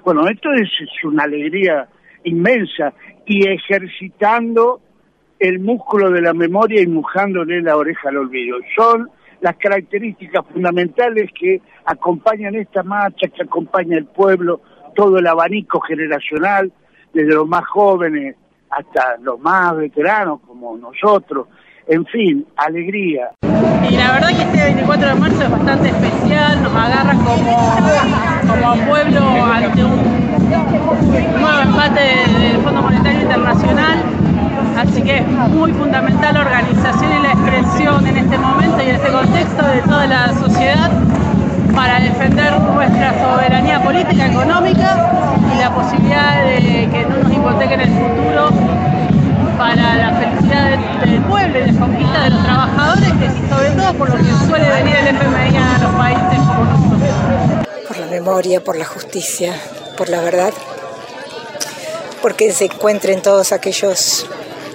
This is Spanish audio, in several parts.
Bueno, esto es una alegría inmensa y ejercitando el músculo de la memoria y mojándole la oreja al olvido. Son las características fundamentales que acompañan esta marcha, que acompaña el pueblo, todo el abanico generacional, desde los más jóvenes hasta los más veteranos como nosotros. En fin, alegría. Y la verdad que este 24 de marzo es bastante especial, nos agarra como pueblo ante un nuevo empate del Fondo Monetario Internacional, así que es muy fundamental la organización y la expresión en este momento y en este contexto de toda la sociedad para defender nuestra soberanía política, económica y la posibilidad de que no nos hipotequen el futuro para la felicidad del pueblo y la conquista de los trabajadores, y sobre todo por lo que suele venir el FMI a los países como nosotros. Por la memoria, por la justicia, por la verdad, porque se encuentren todos aquellos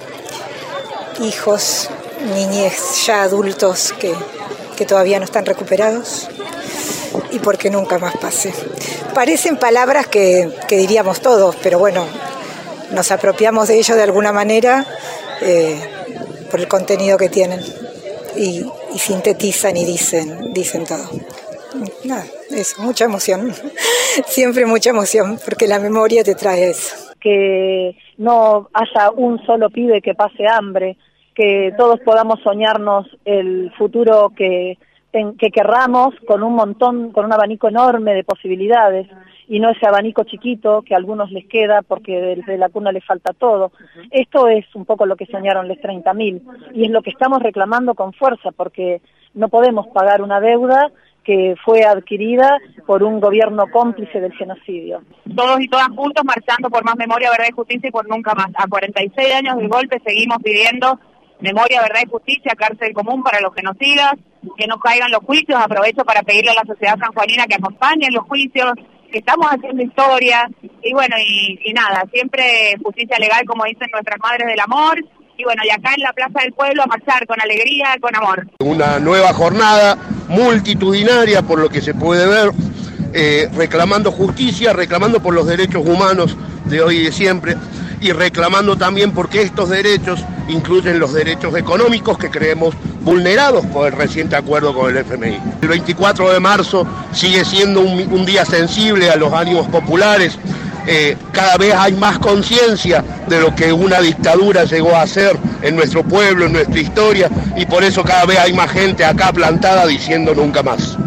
hijos, niñez ya adultos que todavía no están recuperados, y porque nunca más pase. Parecen palabras que diríamos todos, pero bueno, nos apropiamos de ello de alguna manera por el contenido que tienen y sintetizan y dicen todo. Nada, eso, mucha emoción, siempre mucha emoción, porque la memoria te trae eso. Que no haya un solo pibe que pase hambre, que todos podamos soñarnos el futuro que querramos con un abanico enorme de posibilidades, y no ese abanico chiquito que a algunos les queda porque desde la cuna les falta todo. Esto es un poco lo que soñaron los 30.000, y es lo que estamos reclamando con fuerza, porque no podemos pagar una deuda que fue adquirida por un gobierno cómplice del genocidio. Todos y todas juntos marchando por más memoria, verdad y justicia y por nunca más. A 46 años del golpe seguimos pidiendo memoria, verdad y justicia, cárcel común para los genocidas, que no caigan los juicios. Aprovecho para pedirle a la sociedad sanjuanina que acompañe los juicios, que estamos haciendo historia, y bueno, y nada, siempre justicia legal, como dicen nuestras madres del amor, y bueno, y acá en la Plaza del Pueblo a marchar con alegría, con amor. Una nueva jornada multitudinaria, por lo que se puede ver, reclamando justicia, reclamando por los derechos humanos de hoy y de siempre, y reclamando también porque estos derechos incluyen los derechos económicos que creemos vulnerados por el reciente acuerdo con el FMI. El 24 de marzo sigue siendo un día sensible a los ánimos populares. Cada vez hay más conciencia de lo que una dictadura llegó a hacer en nuestro pueblo, en nuestra historia, y por eso cada vez hay más gente acá plantada diciendo nunca más.